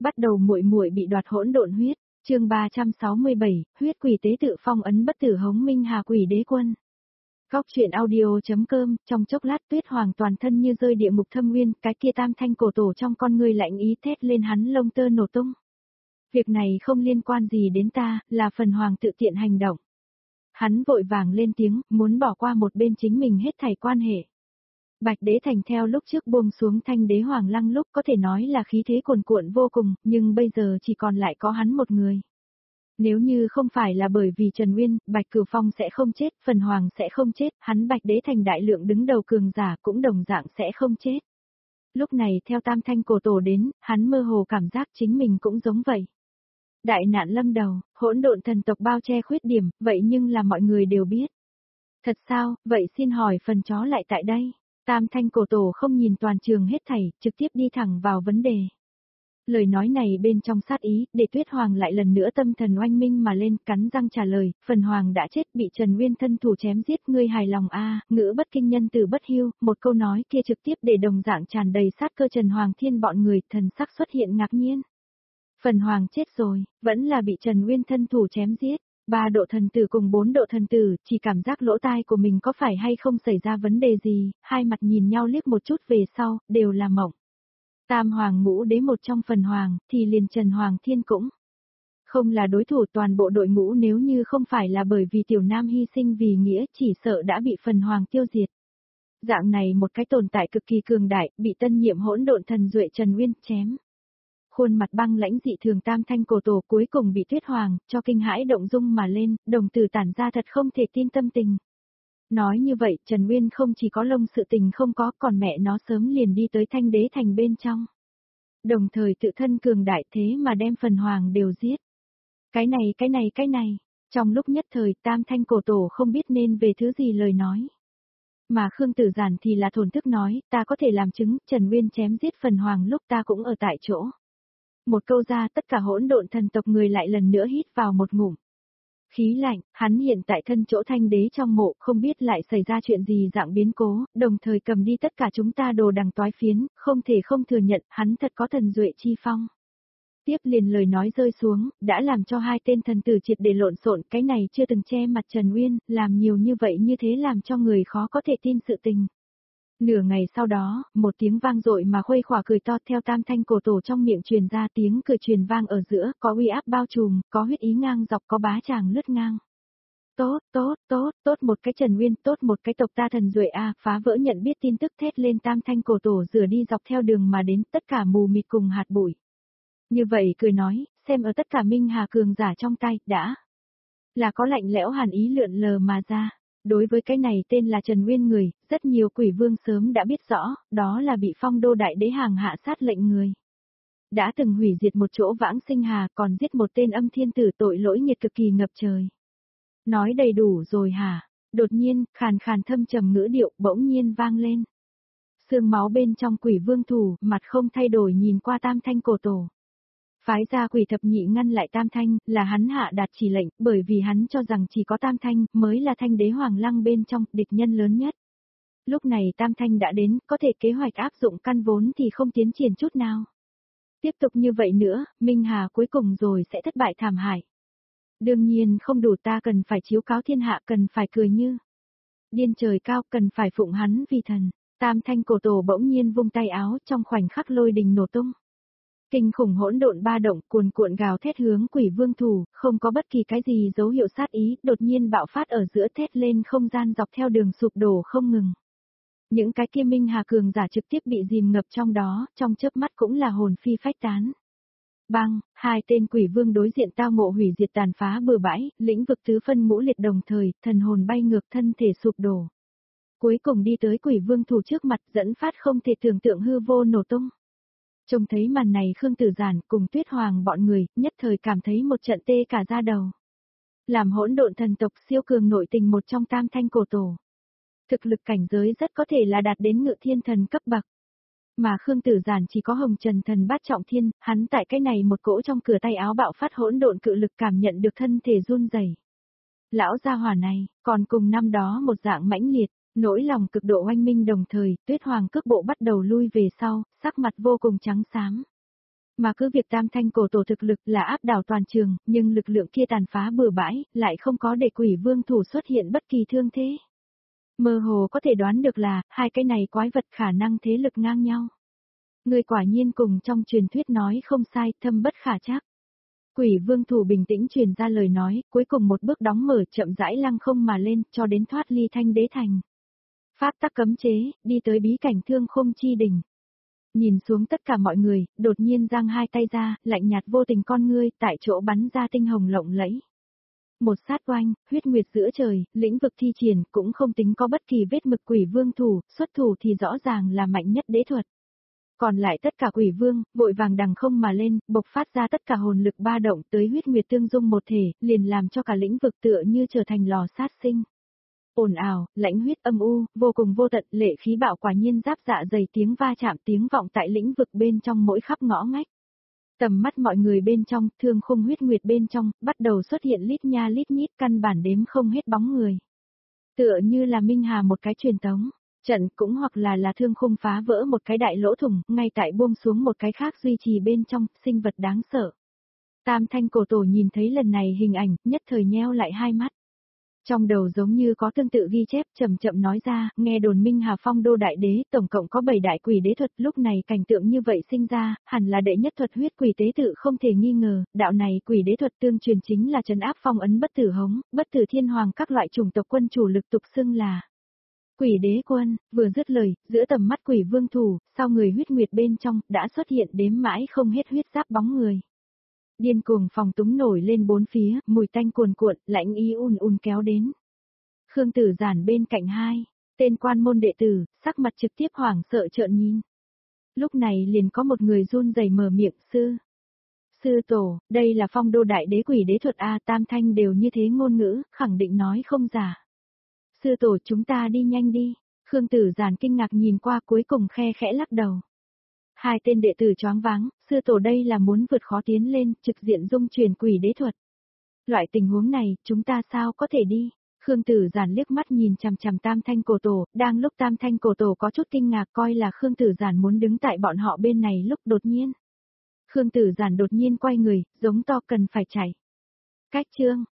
Bắt đầu muội muội bị đoạt hỗn độn huyết, chương 367, huyết quỷ tế tự phong ấn bất tử hống minh hà quỷ đế quân. Góc truyện audio.com, trong chốc lát Tuyết Hoàng toàn thân như rơi địa ngục thâm nguyên, cái kia tam thanh cổ tổ trong con người lạnh ý thét lên hắn lông tơ nổ tung. Việc này không liên quan gì đến ta, là phần Hoàng tự tiện hành động. Hắn vội vàng lên tiếng, muốn bỏ qua một bên chính mình hết thảy quan hệ. Bạch Đế Thành theo lúc trước buông xuống Thanh Đế Hoàng Lăng lúc có thể nói là khí thế cuồn cuộn vô cùng, nhưng bây giờ chỉ còn lại có hắn một người. Nếu như không phải là bởi vì Trần Nguyên, Bạch Cửu Phong sẽ không chết, Phần Hoàng sẽ không chết, hắn Bạch Đế Thành đại lượng đứng đầu cường giả cũng đồng dạng sẽ không chết. Lúc này theo tam thanh cổ tổ đến, hắn mơ hồ cảm giác chính mình cũng giống vậy. Đại nạn lâm đầu, hỗn độn thần tộc bao che khuyết điểm, vậy nhưng là mọi người đều biết. Thật sao, vậy xin hỏi phần chó lại tại đây. Tam thanh cổ tổ không nhìn toàn trường hết thảy, trực tiếp đi thẳng vào vấn đề. Lời nói này bên trong sát ý, để Tuyết Hoàng lại lần nữa tâm thần oanh minh mà lên, cắn răng trả lời, Phần Hoàng đã chết bị Trần Nguyên thân thủ chém giết, ngươi hài lòng a? Ngữ bất kinh nhân từ bất hưu, một câu nói kia trực tiếp để đồng dạng tràn đầy sát cơ Trần Hoàng Thiên bọn người, thần sắc xuất hiện ngạc nhiên. Phần Hoàng chết rồi, vẫn là bị Trần Nguyên thân thủ chém giết. 3 độ thần tử cùng 4 độ thần tử, chỉ cảm giác lỗ tai của mình có phải hay không xảy ra vấn đề gì, hai mặt nhìn nhau liếc một chút về sau, đều là mộng. Tam Hoàng ngũ đế một trong Phần Hoàng, thì liền Trần Hoàng Thiên cũng không là đối thủ, toàn bộ đội ngũ, nếu như không phải là bởi vì Tiểu Nam hy sinh vì nghĩa, chỉ sợ đã bị Phần Hoàng tiêu diệt. Dạng này một cái tồn tại cực kỳ cường đại, bị tân nhiệm hỗn độn thần duệ Trần Nguyên chém. Khuôn mặt băng lãnh dị thường tam thanh cổ tổ cuối cùng bị Tuyết Hoàng cho kinh hãi động dung mà lên, đồng tử tản ra thật không thể tin tâm tình. Nói như vậy, Trần Nguyên không chỉ có lông sự tình không có, còn mẹ nó sớm liền đi tới Thanh Đế Thành bên trong. Đồng thời tự thân cường đại thế mà đem Phần Hoàng đều giết. Cái này, trong lúc nhất thời tam thanh cổ tổ không biết nên về thứ gì lời nói. Mà Khương Tử Giản thì là thổn thức nói, ta có thể làm chứng, Trần Nguyên chém giết Phần Hoàng lúc ta cũng ở tại chỗ. Một câu ra tất cả hỗn độn thần tộc người lại lần nữa hít vào một ngụm. Khí lạnh, hắn hiện tại thân chỗ Thanh Đế trong mộ, không biết lại xảy ra chuyện gì dạng biến cố, đồng thời cầm đi tất cả chúng ta đồ đằng toái phiến, không thể không thừa nhận, hắn thật có thần duệ chi phong. Tiếp liền lời nói rơi xuống, đã làm cho hai tên thần tử triệt để lộn xộn, cái này chưa từng che mặt Trần Nguyên, làm nhiều như vậy như thế làm cho người khó có thể tin sự tình. Nửa ngày sau đó, một tiếng vang dội mà khuây khỏa cười to theo tam thanh cổ tổ trong miệng truyền ra, tiếng cười truyền vang ở giữa, có uy áp bao trùm, có huyết ý ngang dọc, có bá tràng lướt ngang. Tốt một cái Trần Nguyên, tốt một cái tộc ta thần duệ a, phá vỡ nhận biết tin tức thét lên tam thanh cổ tổ rửa đi dọc theo đường mà đến, tất cả mù mịt cùng hạt bụi. Như vậy cười nói, xem ở tất cả minh hà cường giả trong tay, đã là có lạnh lẽo hàn ý lượn lờ mà ra. Đối với cái này tên là Trần Nguyên người, rất nhiều quỷ vương sớm đã biết rõ, đó là bị Phong Đô Đại Đế hàng hạ sát lệnh người. Đã từng hủy diệt một chỗ vãng sinh hà, còn giết một tên âm thiên tử, tội lỗi nghiệt cực kỳ ngập trời. Nói đầy đủ rồi hả? Đột nhiên, khàn khàn thâm trầm ngữ điệu bỗng nhiên vang lên. Sương máu bên trong quỷ vương thủ, mặt không thay đổi nhìn qua tam thanh cổ tổ. Phái ra quỷ thập nhị ngăn lại tam thanh, là hắn hạ đạt chỉ lệnh, bởi vì hắn cho rằng chỉ có tam thanh, mới là Thanh Đế Hoàng Lăng bên trong, địch nhân lớn nhất. Lúc này tam thanh đã đến, có thể kế hoạch áp dụng căn vốn thì không tiến triển chút nào. Tiếp tục như vậy nữa, Minh Hà cuối cùng rồi sẽ thất bại thảm hại. Đương nhiên không đủ, ta cần phải chiếu cáo thiên hạ, cần phải cười như điên trời cao, cần phải phụng hắn vì thần. Tam thanh cổ tổ bỗng nhiên vung tay áo, trong khoảnh khắc lôi đình nổ tung. Kinh khủng hỗn độn ba động cuồn cuộn gào thét hướng quỷ vương thủ, không có bất kỳ cái gì dấu hiệu sát ý, đột nhiên bạo phát ở giữa, thét lên không gian dọc theo đường sụp đổ không ngừng. Những cái kia minh hà cường giả trực tiếp bị dìm ngập trong đó, trong chớp mắt cũng là hồn phi phách tán. Bang, hai tên quỷ vương đối diện tao ngộ hủy diệt tàn phá bừa bãi, lĩnh vực tứ phân ngũ liệt đồng thời, thần hồn bay ngược, thân thể sụp đổ. Cuối cùng đi tới quỷ vương thủ trước mặt, dẫn phát không thể tưởng tượng hư vô nổ tung. Trông thấy màn này Khương Tử Giản cùng Tuyết Hoàng bọn người, nhất thời cảm thấy một trận tê cả da đầu. Làm hỗn độn thần tộc siêu cường nội tình một trong tam thanh cổ tổ. Thực lực cảnh giới rất có thể là đạt đến ngự thiên thần cấp bậc. Mà Khương Tử Giản chỉ có hồng trần thần bát trọng thiên, hắn tại cái này một cỗ trong cửa tay áo bạo phát hỗn độn cự lực cảm nhận được thân thể run rẩy. Lão gia hỏa này, còn cùng năm đó một dạng mãnh liệt. Nỗi lòng cực độ oanh minh đồng thời, Tuyết Hoàng cước bộ bắt đầu lui về sau, sắc mặt vô cùng trắng xám. Mà cứ việc tam thanh cổ tổ thực lực là áp đảo toàn trường, nhưng lực lượng kia tàn phá bừa bãi, lại không có để quỷ vương thủ xuất hiện bất kỳ thương thế. Mơ hồ có thể đoán được là, hai cái này quái vật khả năng thế lực ngang nhau. Người quả nhiên cùng trong truyền thuyết nói không sai, thâm bất khả trắc. Quỷ vương thủ bình tĩnh truyền ra lời nói, cuối cùng một bước đóng mở chậm rãi lăng không mà lên, cho đến thoát ly thanh đế thành. Pháp tắc cấm chế, đi tới bí cảnh thương khung chi đỉnh. Nhìn xuống tất cả mọi người, đột nhiên giang hai tay ra, lạnh nhạt vô tình con ngươi, tại chỗ bắn ra tinh hồng lộng lẫy. Một sát oanh, huyết nguyệt giữa trời, lĩnh vực thi triển, cũng không tính có bất kỳ vết mực quỷ vương thủ, xuất thủ thì rõ ràng là mạnh nhất đế thuật. Còn lại tất cả quỷ vương, vội vàng đằng không mà lên, bộc phát ra tất cả hồn lực ba động tới huyết nguyệt tương dung một thể, liền làm cho cả lĩnh vực tựa như trở thành lò sát sinh. Ồn ào, lãnh huyết âm u, vô cùng vô tận, lệ khí bạo quả nhiên giáp dạ dày tiếng va chạm tiếng vọng tại lĩnh vực bên trong mỗi khắp ngõ ngách. Tầm mắt mọi người bên trong, thương khung huyết nguyệt bên trong, bắt đầu xuất hiện lít nha lít nhít căn bản đếm không hết bóng người. Tựa như là Minh Hà một cái truyền tống, trận cũng hoặc là thương khung phá vỡ một cái đại lỗ thủng, ngay tại buông xuống một cái khác duy trì bên trong, sinh vật đáng sợ. Tam thanh cổ tổ nhìn thấy lần này hình ảnh, nhất thời nheo lại hai mắt. Trong đầu giống như có tương tự ghi chép chậm chậm nói ra, nghe đồn Minh Hà Phong đô đại đế tổng cộng có 7 đại quỷ đế thuật, lúc này cảnh tượng như vậy sinh ra, hẳn là đệ nhất thuật huyết quỷ tế tự không thể nghi ngờ, đạo này quỷ đế thuật tương truyền chính là trấn áp phong ấn bất tử hống, bất tử thiên hoàng các loại chủng tộc quân chủ lực tục xưng là quỷ đế quân. Vừa dứt lời, giữa tầm mắt quỷ vương thủ, sau người huyết nguyệt bên trong, đã xuất hiện đếm mãi không hết huyết giáp bóng người. Điên cuồng phòng túng nổi lên bốn phía, mùi tanh cuồn cuộn, lãnh ý kéo đến. Khương Tử Giản bên cạnh hai, tên quan môn đệ tử, sắc mặt trực tiếp hoảng sợ trợn nhìn. Lúc này liền có một người run rẩy mở miệng, sư tổ, đây là phong đô đại đế quỷ đế thuật A, tam thanh đều như thế ngôn ngữ, khẳng định nói không giả. Sư tổ chúng ta đi nhanh đi, Khương Tử Giản kinh ngạc nhìn qua cuối cùng khe khẽ lắc đầu. Hai tên đệ tử choáng váng, sư tổ đây là muốn vượt khó tiến lên, trực diện dung truyền quỷ đế thuật. Loại tình huống này, chúng ta sao có thể đi? Khương Tử Giản liếc mắt nhìn chằm chằm tam thanh cổ tổ, đang lúc tam thanh cổ tổ có chút kinh ngạc coi là Khương Tử Giản muốn đứng tại bọn họ bên này lúc đột nhiên. Khương Tử Giản đột nhiên quay người, giống to cần phải chạy. Cách chương.